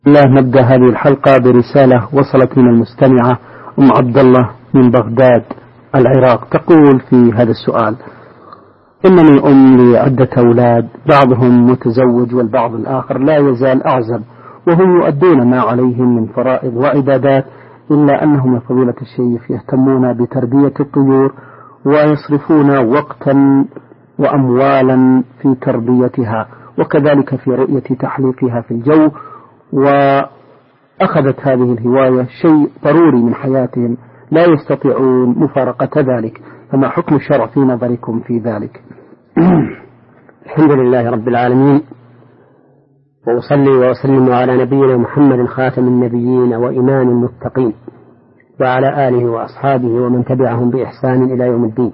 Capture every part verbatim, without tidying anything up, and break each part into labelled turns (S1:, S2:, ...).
S1: الله. نبدأ هذه الحلقة برسالة وصلت من المستمعة أم عبد الله من بغداد العراق، تقول في هذا السؤال: إنني أم لعدة أولاد، بعضهم متزوج والبعض الآخر لا يزال أعزب، وهم يؤدون ما عليهم من فرائض وعبادات، إلا أنهم يا فضيلة الشيخ يهتمون بتربية الطيور ويصرفون وقتا وأموالا في تربيتها، وكذلك في رؤية تحليقها في الجو، وأخذت هذه الهواية شيء ضروري من حياتهم، لا يستطيعون مفارقة ذلك، فما حكم الشرع في نظركم في ذلك؟
S2: الحمد لله رب العالمين، وأصلي وأسلم على نبينا محمد خاتم النبيين وإمام المتقين، وعلى آله وأصحابه ومن تبعهم بإحسان إلى يوم الدين.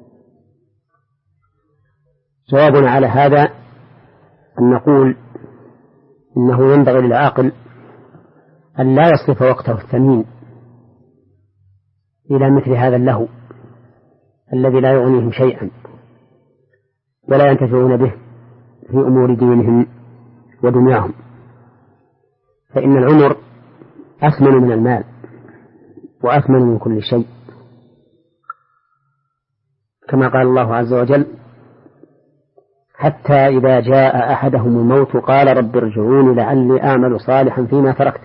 S2: جوابنا على هذا أن نقول إنه ينبغي للعاقل أن لا يصرف وقته الثمين إلى مثل هذا اللهو الذي لا يغنيهم شيئا ولا ينتفعون به في أمور دينهم ودنياهم، فإن العمر أثمن من المال وأثمن من كل شيء، كما قال الله عز وجل: حتى إذا جاء أحدهم الموت قال رب ارجعون لعلي أعمل صالحا فيما تركت.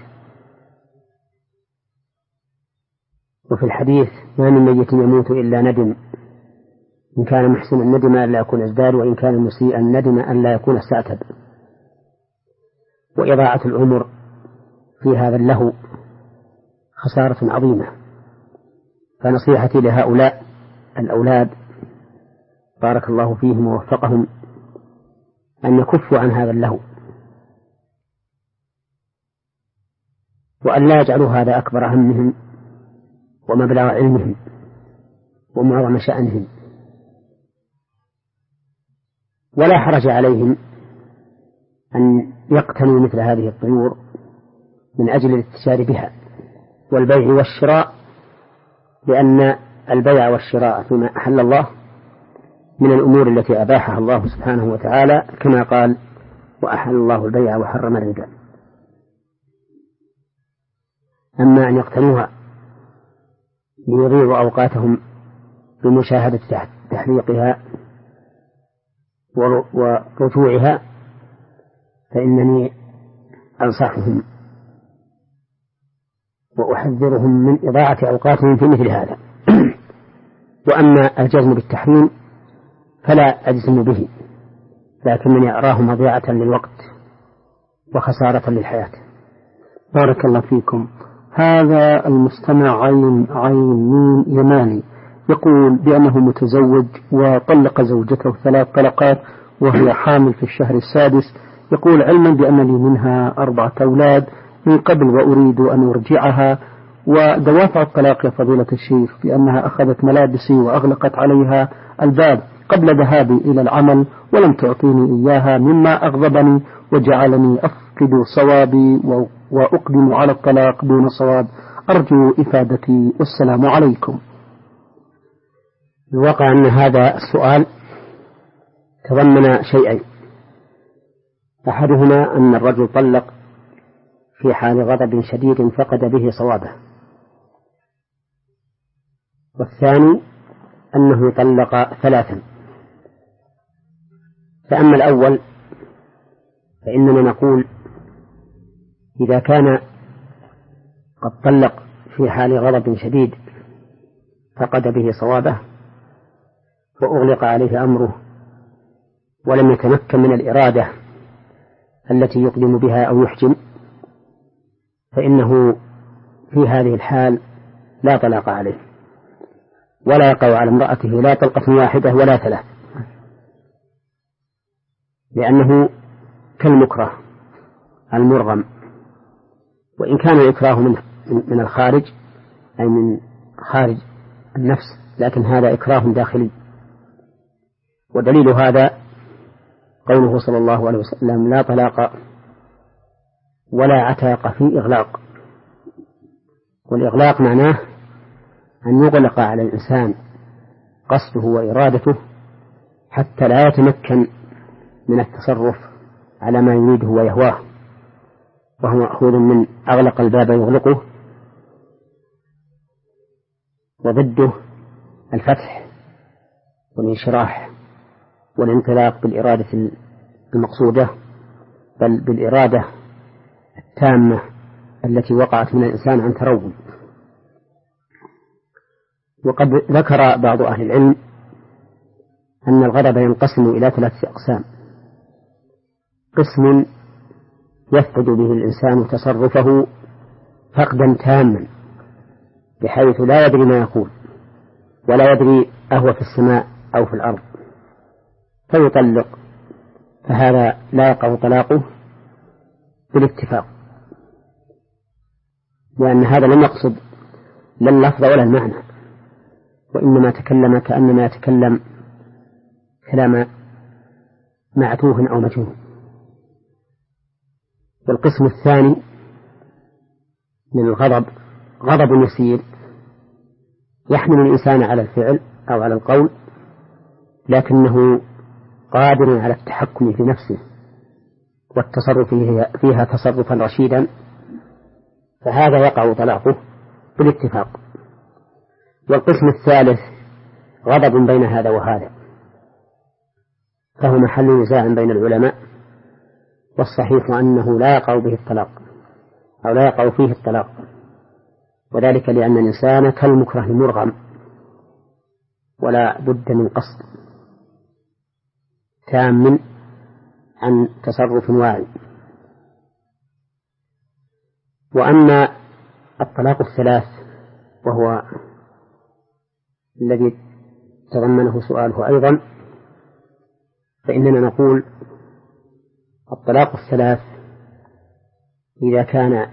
S2: وفي الحديث: ما من ميت يموت إلا ندم، إن كان محسنا ندم أن لا يكون ازداد، وإن كان مسيئا ندم أن لا يكون استعتب. وإضاعة العمر في هذا اللهو خسارة عظيمة، فنصيحتي لهؤلاء الأولاد بارك الله فيهم ووفقهم أن يكفوا عن هذا اللهو، وأن لا يجعلوا هذا أكبر همهم ومبلغ علمهم ومعظم شأنهم، ولا حرج عليهم أن يقتنوا مثل هذه الطيور من أجل الاتجار بها والبيع والشراء، لأن البيع والشراء فيما أحل الله من الأمور التي أباحها الله سبحانه وتعالى، كما قال: وأحل الله البيع وحرم الربا. أما أن يقتنوها ليضيعوا أوقاتهم بمشاهدة تحليقها ورجوعها، فإنني أنصحهم وأحذرهم من إضاعة أوقاتهم في مثل هذا. وأما الجزم بالتحريم فلا أجزم به، لكنني أراه مضيعة للوقت وخسارة للحياة.
S1: بارك الله فيكم. هذا المستمع عين عين مين يماني يقول بأنه متزوج وطلق زوجته ثلاث طلقات وهي حامل في الشهر السادس. يقول: علما بأن لي منها أربعة أولاد من قبل وأريد أن أرجعها، ودوافع الطلاق يا فضيلة الشيخ بأنها أخذت ملابسي وأغلقت عليها الباب قبل ذهابي إلى العمل ولم تعطيني إياها، مما أغضبني وجعلني أفقد صوابي وأقدم على الطلاق دون صواب. أرجو إفادتي، والسلام عليكم.
S2: الواقع أن هذا السؤال تضمن شيئين: أحدهما أن الرجل طلق في حال غضب شديد فقد به صوابه، والثاني أنه طلق ثلاثا. فأما الأول فإننا نقول: إذا كان قد طلق في حال غضب شديد فقد به صوابه وأغلق عليه أمره ولم يتمكن من الإرادة التي يقدم بها أو يحجم، فإنه في هذه الحال لا طلاق عليه، ولا يقع على امرأته لا طلقة واحدة ولا ثلاث، لأنه كالمكره المرغم، وإن كان الإكراه من من الخارج أي من خارج النفس، لكن هذا إكراه داخلي. ودليل هذا قوله صلى الله عليه وسلم: لا طلاق ولا عتاق في إغلاق. والإغلاق معناه أن يغلق على الإنسان قصده وإرادته حتى لا يتمكن من التصرف على ما يريده ويهواه، وهو مأخوذ من أغلق الباب يغلقه، وضده الفتح والانشراح والانطلاق بالإرادة المقصودة، بل بالإرادة التامة التي وقعت من الإنسان عن تروي. وقد ذكر بعض أهل العلم أن الغضب ينقسم إلى ثلاثة أقسام: قسم يفقد به الإنسان تصرفه فقدا تاما بحيث لا يدري ما يقول ولا يدري أهو في السماء أو في الأرض فيطلق، فهذا لا يقع طلاقه بالاتفاق، لأن هذا لم يقصد لا اللفظ ولا المعنى، وإنما تكلم كأنما يتكلم كلام معتوه أو مجهول. والقسم الثاني من الغضب غضب يسير يحمل الإنسان على الفعل أو على القول، لكنه قادر على التحكم في نفسه والتصرف فيها تصرفا رشيدا، فهذا يقع طلاقه بالاتفاق. والقسم الثالث غضب بين هذا وهذا، فهو محل نزاع بين العلماء، والصحيح أنه لا يقع به الطلاق أو لا يقع فيه الطلاق، وذلك لأن الإنسان كالمكره المرغم ولا بد من قصد تام عن تصرف واعي. وأما الطلاق الثلاث وهو الذي تضمنه سؤاله أيضا، فإننا نقول الطلاق الثلاث إذا كان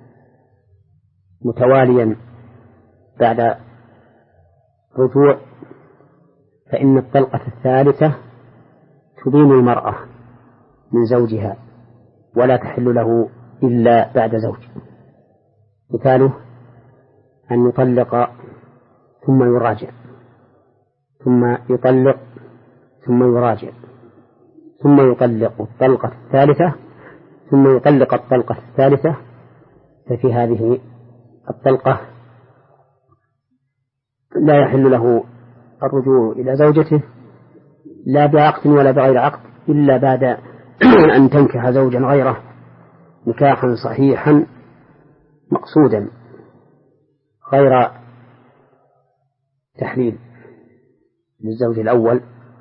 S2: متواليا بعد رجوع فإن الطلقة الثالثة تبين المرأة من زوجها ولا تحل له إلا بعد زوج. مثاله أن يطلق ثم يراجع، ثم يطلق ثم يراجع، ثم يطلق الطلقة الثالثة، ثم يطلق الطلقة الثالثة، ففي هذه الطلقة لا يحل له الرجوع إلى زوجته لا بعقد ولا بغير عقد إلا بعد أن تنكح زوجا غيره نكاحا صحيحا مقصودا غير تحليل للزوج الأول.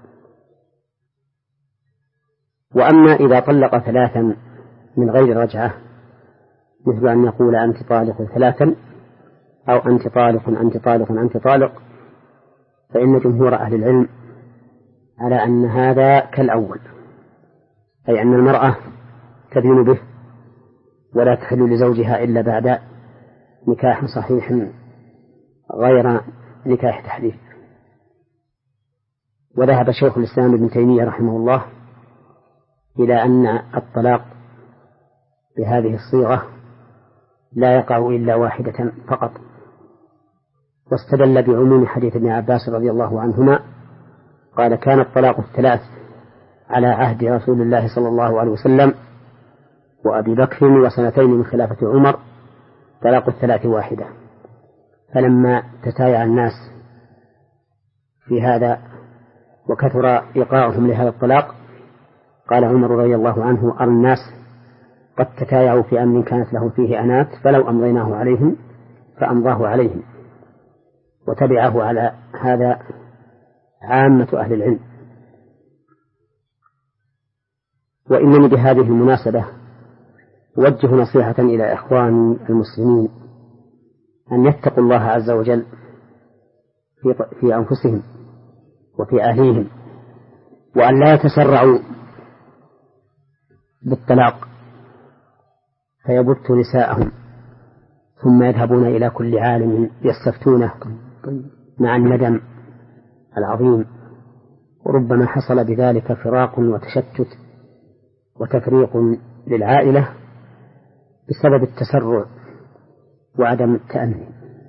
S2: وأما إذا طلق ثلاثا من غير رجعة، مثل أن يقول أنت طالق ثلاثا أو أنت طالق أنت طالق أنت طالق، فإن جمهور أهل العلم على أن هذا كالأول، أي أن المرأة تدين به ولا تحل لزوجها إلا بعد نكاح صحيح غير نكاح تحليل. وذهب شيخ الإسلام ابن تيمية رحمه الله إلى أن الطلاق بهذه الصيغة لا يقع إلا واحدة فقط، واستدل بعموم حديث ابن عباس رضي الله عنهما قال: كان الطلاق الثلاث على عهد رسول الله صلى الله عليه وسلم وأبي بكر وسنتين من خلافة عمر طلاق الثلاث واحدة. فلما تتايع الناس في هذا وكثر إيقاعهم لهذا الطلاق قال عمر رضي الله عنه: أرى الناس قد تتايعوا في أمر كانت له فيه أنات فلو أمضيناه عليهم فأمضاه عليهم. وتبعه على هذا عامة أهل العلم. وإنني بهذه المناسبة أوجه نصيحة إلى إخواني المسلمين أن يتقوا الله عز وجل في أنفسهم وفي أهليهم، وأن لا يتسرعوا بالطلاق فيبثوا نساءهم ثم يذهبون إلى كل عالم يستفتونه مع الندم العظيم، وربما حصل بذلك فراق وتشتت وتفريق للعائلة بسبب التسرع وعدم التأني.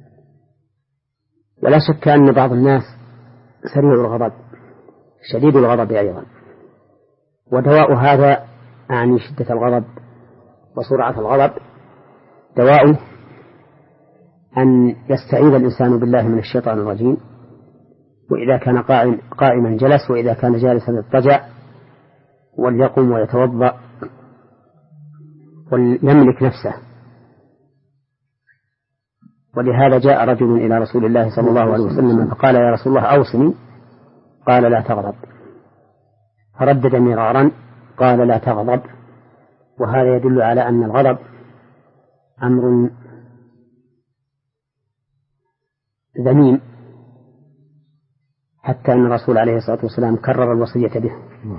S2: ولا شك أن بعض الناس سريع الغضب شديد الغضب أيضا، ودواء هذا أعني شدة الغضب وسرعة الغضب دواؤه أن يستعيذ الإنسان بالله من الشيطان الرجيم، وإذا كان قائم قائما جلس، وإذا كان جالسا اضطجع، وليقوم ويتوضأ وليملك نفسه. ولهذا جاء رجل إلى رسول الله صلى الله عليه وسلم فقال: يا رسول الله أوصني. قال: لا تغضب. فردد مرارا قال: لا تغضب. وهذا يدل على أن الغضب أمر ذميم، حتى أن الرسول عليه الصلاة والسلام كرر الوصية به.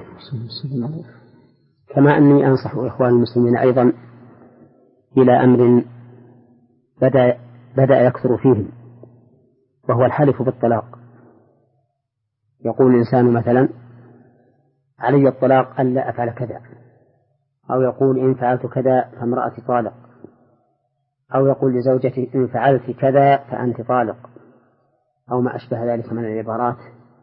S2: كما أني أنصح إخوان المسلمين أيضا إلى أمر بدأ, بدأ يكثر فيهم، وهو الحلف بالطلاق. يقول الإنسان مثلا: علي الطلاق ألا أفعل كذا، أو يقول: إن فعلت كذا فامرأتي طالق، أو يقول لزوجتي: إن فعلت كذا فأنت طالق، أو ما أشبه ذلك من العبارات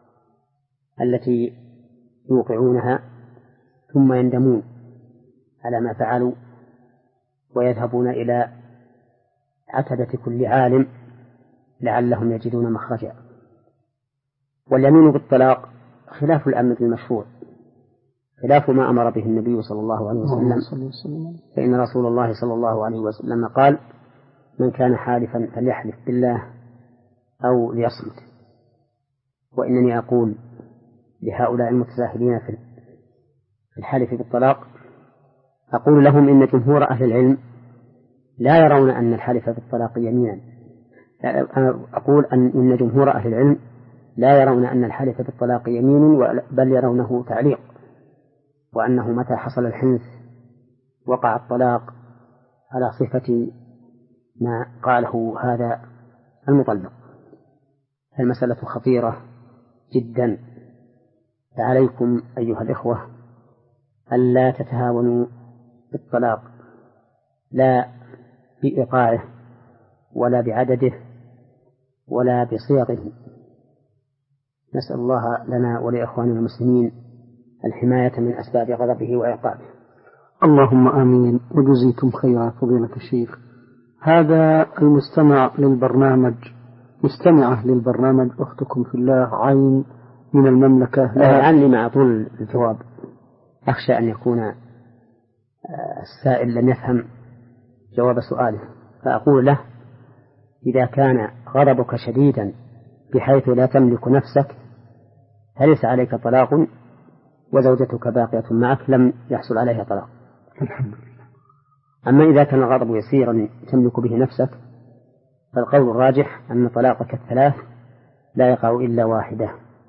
S2: التي يوقعونها ثم يندمون على ما فعلوا ويذهبون إلى عتبة كل عالم لعلهم يجدون مخرجا. واليمين بالطلاق خلاف الأمر المشروع، خلاف ما أمر به النبي صلى الله عليه وسلم، فإن رسول الله صلى الله عليه وسلم قال: من كان حالفا فليحلف بالله أو ليصمت. وإنني أقول لهؤلاء المتساهلين في الحلف بالطلاق، أقول لهم: إن جمهور أهل العلم لا يرون أن الحلف بالطلاق يمينا. أقول أن إن جمهور أهل العلم لا يرون أن الحلف بالطلاق يمين، بل يرونه تعليق، وأنه متى حصل الحنث وقع الطلاق على صفة ما قاله هذا المطلق. المسألة خطيرة جدا، فعليكم أيها الإخوة ألا تتهاونوا بالطلاق، لا بإيقاعه ولا بعدده ولا بصيغه. نسأل الله لنا ولإخواننا المسلمين الحماية من أسباب غضبه وعقابه.
S1: اللهم آمين. وجزيتم خيرا فضيلة الشيخ. هذا المستمع للبرنامج مستمعة للبرنامج أختكم في الله عين من المملكة.
S2: لعلي مع طول الجواب أخشى أن يكون السائل لم يفهم جواب سؤاله، فأقول له: إذا كان غضبك شديدا بحيث لا تملك نفسك فليس عليك طلاق، وزوجتك باقية معك لم يحصل عليها طلاق.
S1: الحمد لله.
S2: أما إذا كان الغضب يسيرا تملك به نفسك فالقول الراجح أن طلاقك الثلاث لا يقع إلا واحدة،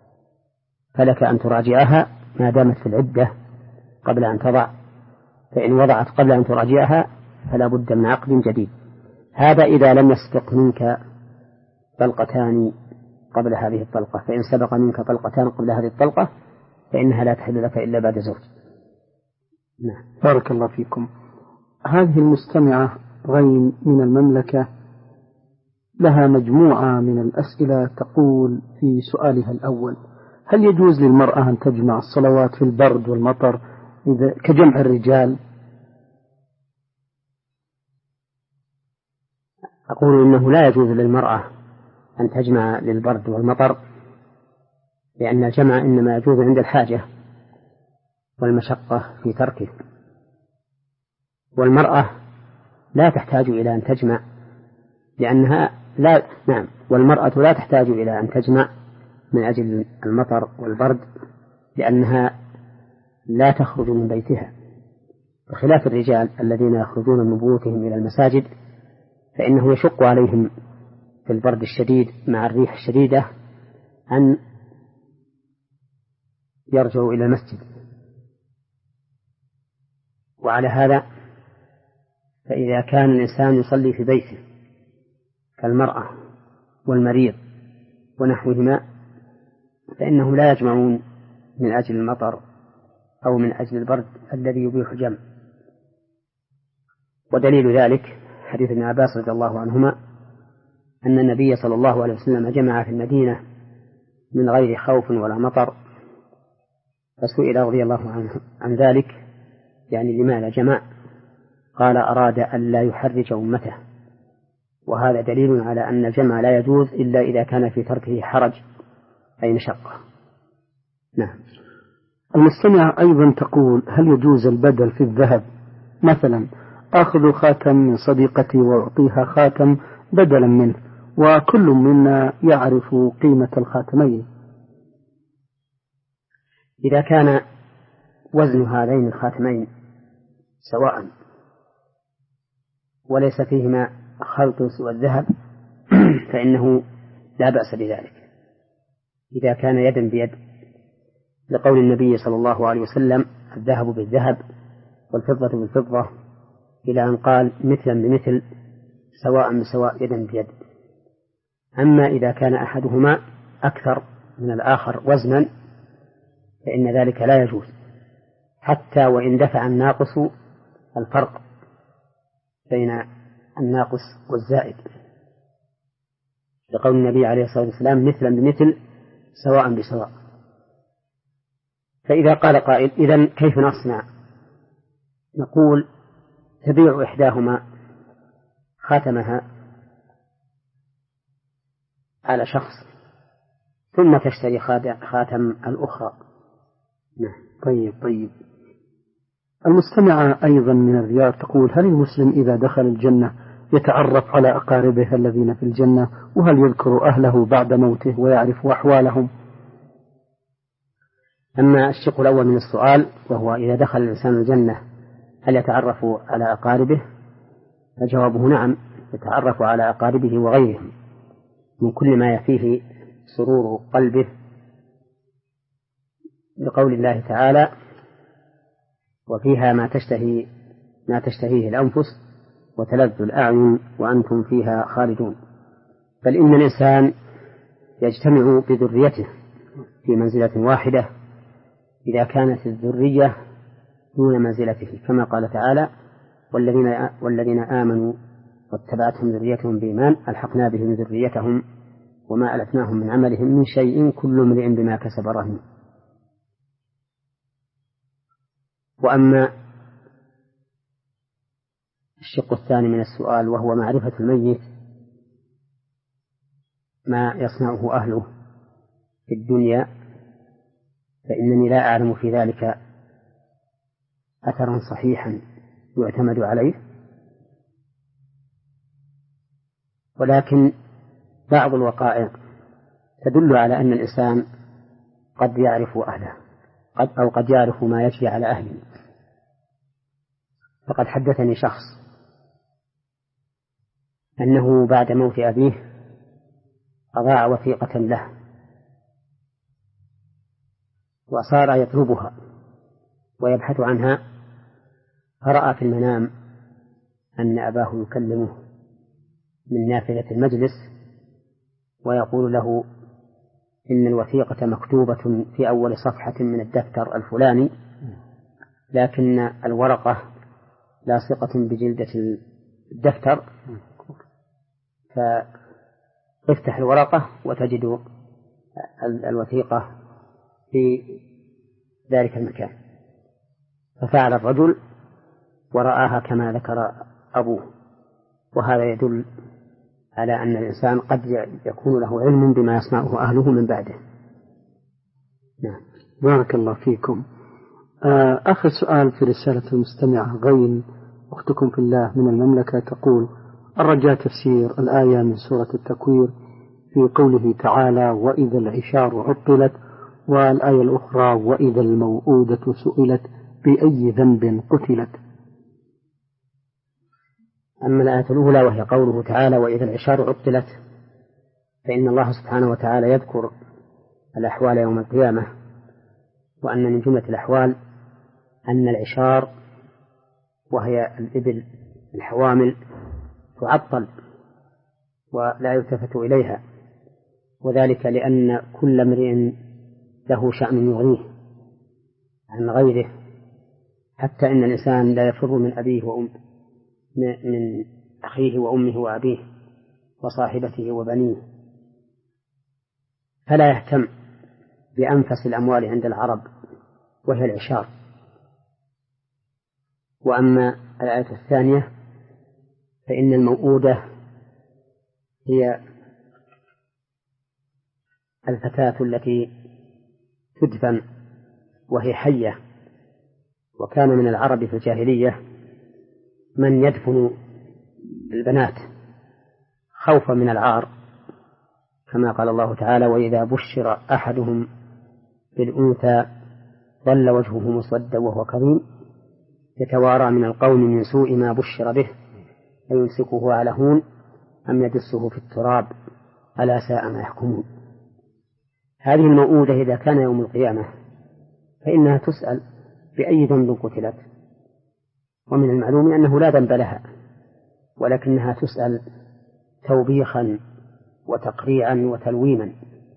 S2: فلك أن تراجعها ما دامت في العدة قبل أن تضع، فإن وضعت قبل أن تراجعها فلا بد من عقد جديد. هذا إذا لم يسبق منك طلقتان قبل هذه الطلقة، فإن سبق منك طلقتان قبل هذه الطلقة فإنها لا تحل لك إلا بعد زوج.
S1: نعم. بارك الله فيكم. هذه المستمعة غين من المملكة لها مجموعة من الأسئلة. تقول في سؤالها الأول: هل يجوز للمرأة أن تجمع الصلوات في البرد والمطر إذا كجمع الرجال؟
S2: أقول إنه لا يجوز للمرأة أن تجمع للبرد والمطر، لأن الجمع إنما يجوز عند الحاجة والمشقة في تركه، والمرأة لا تحتاج إلى أن تجمع لأنها لا نعم والمرأة لا تحتاج إلى أن تجمع من أجل المطر والبرد لأنها لا تخرج من بيتها، بخلاف الرجال الذين يخرجون من بيوتهم إلى المساجد فإنه يشق عليهم في البرد الشديد مع الريح الشديدة أن يرجعوا إلى المسجد. وعلى هذا فإذا كان الإنسان يصلي في بيته كالمرأة والمريض ونحوهما فإنهم لا يجمعون من أجل المطر أو من أجل البرد الذي يبيح الجمع. ودليل ذلك حديث ابن عباس رضي الله عنهما أن النبي صلى الله عليه وسلم جمع في المدينة من غير خوف ولا مطر، فسئل رضي الله عنه عن ذلك، يعني لماذا جمع؟ قال أراد أن لا يحرج أمته، وهذا دليل على أن الجمع لا يجوز إلا إذا كان في تركه حرج أي مشقة. نعم.
S1: المستمع أيضا تقول: هل يجوز البدل في الذهب؟ مثلا آخذ خاتم من صديقتي وأعطيها خاتم بدلا منه، وكل منا يعرف قيمة الخاتمين.
S2: إذا كان وزن هذين الخاتمين سواء وليس فيهما خلط سوى الذهب فإنه لا بأس بذلك إذا كان يدا بيد، لقول النبي صلى الله عليه وسلم: الذهب بالذهب والفضة بالفضة، إلى أن قال: مثلا بمثل سواء بسواء يدا بيد. أما إذا كان أحدهما أكثر من الآخر وزنا فإن ذلك لا يجوز، حتى وإن دفع الناقص الفرق بين الناقص والزائد، لقول النبي عليه الصلاة والسلام: مثلا بمثل سواء بسواء. فإذا قال قائل: إذن كيف نصنع؟ نقول: تبيع إحداهما خاتمها على شخص ثم تشتري خاتم الأخرى.
S1: نعم. طيب طيب المستمعة أيضا من الرياض تقول: هل المسلم إذا دخل الجنة يتعرف على أقاربه الذين في الجنة، وهل يذكر أهله بعد موته ويعرف أحوالهم؟
S2: أما الشق الأول من السؤال وهو إذا دخل الإنسان الجنة هل يتعرف على أقاربه، فجوابه نعم، يتعرف على أقاربه وغيرهم من كل ما يفيه سرور قلبه، لقول الله تعالى: وفيها ما تشتهي ما تشتهيه الأنفس وتلذ الأعين وأنتم فيها خالدون. بل إن الإنسان يجتمع بذريته في منزلة واحدة إذا كانت الذرية دون منزلته، كما قال تعالى: والذين, والذين آمنوا واتبعتهم ذريتهم بإيمان ألحقنا بهم ذريتهم وما ألتناهم من عملهم من شيء كل امرئ بما كسب رهين. وأما الشق الثاني من السؤال وهو معرفة الميت ما يصنعه أهله في الدنيا، فإنني لا أعلم في ذلك أثرا صحيحا يعتمد عليه، ولكن بعض الوقائع تدل على أن الإنسان قد يعرف أهله قد أو قد يعرف ما يجري على أهله. فقد حدثني شخص أنه بعد موت أبيه أضاع وثيقة له وصار يطلبها ويبحث عنها، فرأى في المنام أن أباه يكلمه من نافذة المجلس ويقول له: إن الوثيقة مكتوبة في أول صفحة من الدفتر الفلاني، لكن الورقة لاصقة بجلدة الدفتر، فافتح الورقة وتجد الوثيقة في ذلك المكان. ففعل الرجل ورآها كما ذكر أبوه، وهذا يدل على أن الإنسان قد يكون له علم بما يصنعه أهله من بعده.
S1: نعم. بارك الله فيكم. آخر سؤال في رسالة المستمع غين أختكم في الله من المملكة تقول: الرجاء تفسير الآية من سورة التكوير في قوله تعالى: وإذا العشار عطلت، والآية الأخرى: وإذا الموءودة سئلت بأي ذنب قتلت.
S2: أما الآية الأولى وهي قوله تعالى: وإذا العشار عطلت، فإن الله سبحانه وتعالى يذكر الأحوال يوم القيامة، وأن من جملة الأحوال أن العشار وهي الإبل الحوامل تعطل ولا يلتفت إليها، وذلك لأن كل امرئ له شأن يغنيه عن غيره، حتى إن الإنسان لا يفر من أبيه وأم من أخيه وأمه وأبيه وصاحبته وبنيه، فلا يهتم بأنفس الأموال عند العرب وهي العشار، وأما الآية الثانية فإن الموؤودة هي الفتاة التي تدفن وهي حية، وكان من العرب في الجاهلية من يدفن البنات خوفا من العار، كما قال الله تعالى: وإذا بشر أحدهم بالأنثى ظل وجهه مسودا وهو كظيم يتوارى من القوم من سوء ما بشر به أيمسكه على هون أم يدسه في التراب ألا ساء ما يحكمون. هذه الموؤودة إذا كان يوم القيامة فإنها تسأل بأي ذنب قتلت، ومن المعلوم أنه لا ذنب لها، ولكنها تسأل توبيخا وتقريعا وتلويما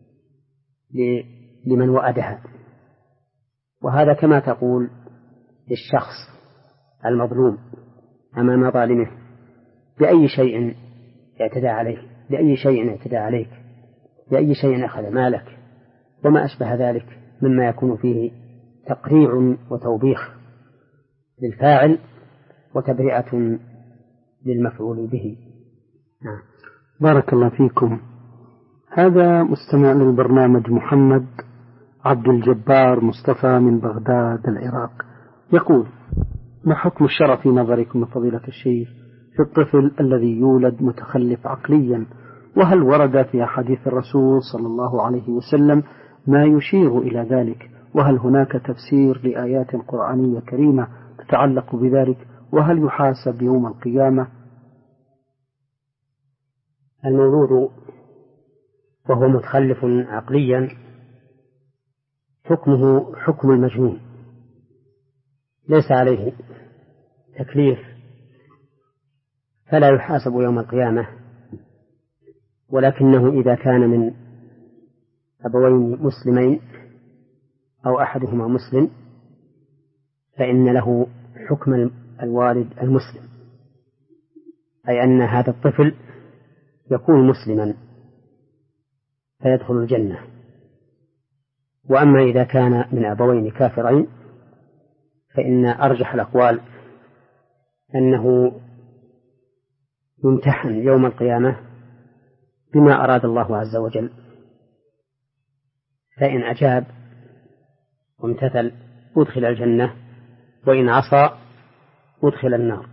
S2: لمن وأدها. وهذا كما تقول للشخص المظلوم أمام ظالمه: بأي شيء اعتدى عليه، بأي شيء اعتدى عليك، بأي شيء أخذ مالك، وما أشبه ذلك مما يكون فيه تقريع وتوبيخ للفاعل وتبرئة للمفعول به.
S1: نعم. بارك الله فيكم. هذا مستمع للبرنامج محمد عبد الجبار مصطفى من بغداد العراق، يقول: ما حكم الشرع في نظركم فضيلة الشيخ في الطفل الذي يولد متخلف عقليا؟ وهل ورد في أحاديث الرسول صلى الله عليه وسلم ما يشير إلى ذلك؟ وهل هناك تفسير لآيات قرآنية كريمة تتعلق بذلك؟ وهل يحاسب يوم القيامة؟
S2: المولود وهو متخلف عقليا حكمه حكم المجنون، ليس عليه تكليف، فلا يحاسب يوم القيامة، ولكنه إذا كان من أبوين مسلمين أو أحدهما مسلم فإن له حكم الوالد المسلم، أي أن هذا الطفل يكون مسلما فيدخل الجنة. وأما إذا كان من أبوين كافرين فإن أرجح الأقوال أنه يمتحن يوم القيامة بما أراد الله عز وجل، فإن أجاب وامتثل أدخل الجنة، وإن عصى أدخل النار.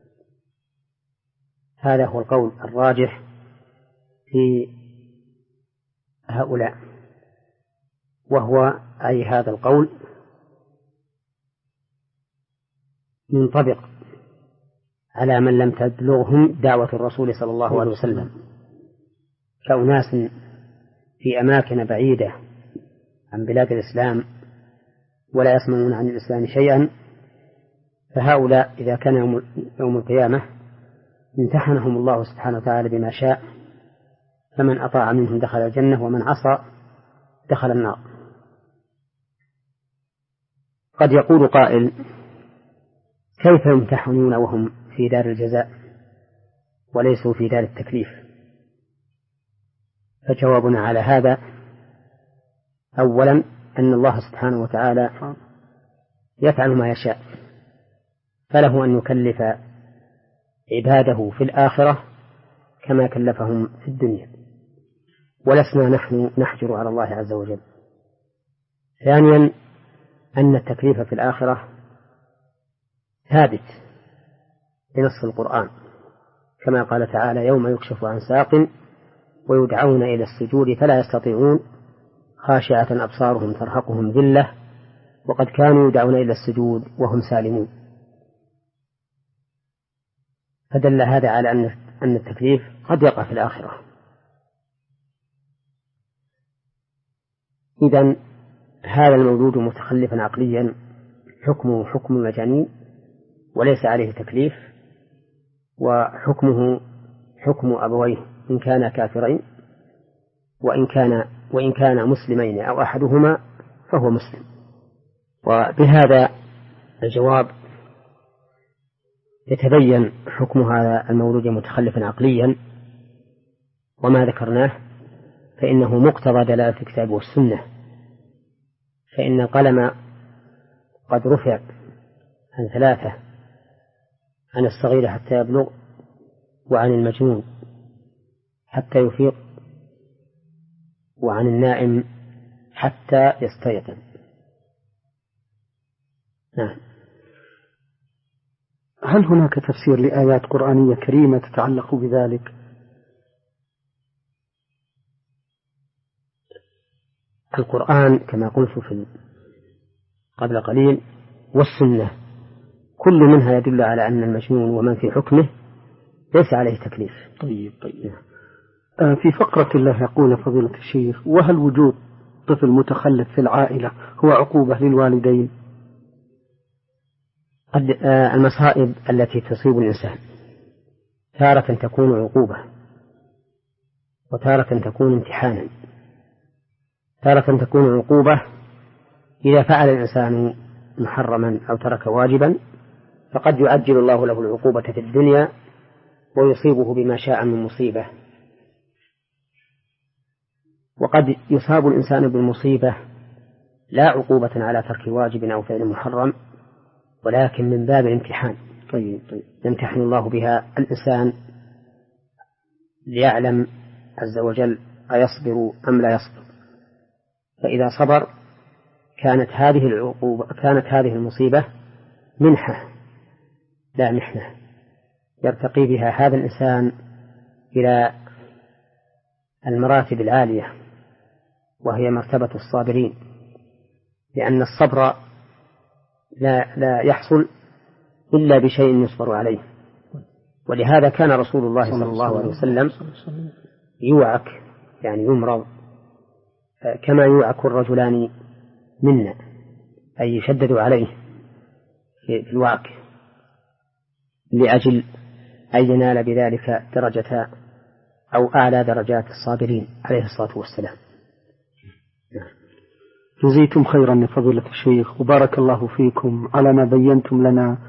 S2: هذا هو القول الراجح في هؤلاء، وهو أي هذا القول منطبق على من لم تبلغهم دعوة الرسول صلى الله عليه وسلم، كأناس في أماكن بعيدة عن بلاد الإسلام ولا يسمعون عن الإسلام شيئا، فهؤلاء إذا كان يوم القيامة امتحنهم الله سبحانه وتعالى بما شاء، فمن أطاع منهم دخل الجنة ومن عصى دخل النار. قد يقول قائل: كيف يمتحنون وهم في دار الجزاء وليسوا في دار التكليف؟ فجوابنا على هذا: أولا أن الله سبحانه وتعالى يفعل ما يشاء، فله أن يكلف عباده في الآخرة كما كلفهم في الدنيا، ولسنا نحن نحجر على الله عز وجل. ثانيا أن التكليف في الآخرة ثابت بنص القرآن، كما قال تعالى: يوم يكشف عن ساق ويدعون إلى السجود فلا يستطيعون خاشعة أبصارهم ترهقهم ذلة وقد كانوا يدعون إلى السجود وهم سالمون. فدل هذا على أن التكليف قد يقع في الآخرة. إذن هذا المولود متخلفا عقليا حكمه حكم المجانين وليس عليه تكليف، وحكمه حكم أبويه إن كانا كافرين، وإن كان وإن كان مسلمين أو أحدهما فهو مسلم. وبهذا الجواب يتبين حكم هذا المولود متخلفا عقليا، وما ذكرناه فإنه مقتضى دلالة الكتاب والسنة، فإن القلم قد رفع عن ثلاثة عن الصغير حتى يبلغ، وعن المجنون حتى يفيق، وعن النائم حتى يستيقظ. نعم.
S1: هل هناك تفسير لآيات قرآنية كريمة تتعلق بذلك؟
S2: القرآن كما قلت في قبل قليل والسنة كل منها يدل على أن المجنون ومن في حكمه ليس عليه تكليف.
S1: طيب طيب. آه في فقرة الله يقول فضيلة الشيخ: وهل وجود طفل متخلف في العائلة هو عقوبة للوالدين؟
S2: قد آه المصائب التي تصيب الإنسان تارة تكون عقوبة وتارة تكون امتحانا. تارة تكون عقوبة إذا فعل الإنسان محرما أو ترك واجبا فقد يعجل الله له العقوبة في الدنيا ويصيبه بما شاء من مصيبة. وقد يصاب الإنسان بالمصيبة لا عقوبة على ترك واجب أو فعل محرم ولكن من باب الامتحان.
S1: طيب طيب.
S2: يمتحن الله بها الإنسان ليعلم عز وجل أيصبر أم لا يصبر، فإذا صبر كانت هذه العقوبة كانت هذه المصيبة منحة لا محنة يرتقي بها هذا الإنسان إلى المراتب العالية وهي مرتبة الصابرين، لأن الصبر لا, لا يحصل إلا بشيء يصبر عليه. ولهذا كان رسول الله صلى الله عليه وسلم يوعك يعني يمرض كما يوعك الرجلان منا أي يشدد عليه في الوعك لأجل أن ينال بذلك درجة أو أعلى درجات الصابرين عليه الصلاة والسلام.
S1: جزيتم خيرا يا فضيلة الشيخ وبارك الله فيكم على ما بينتم لنا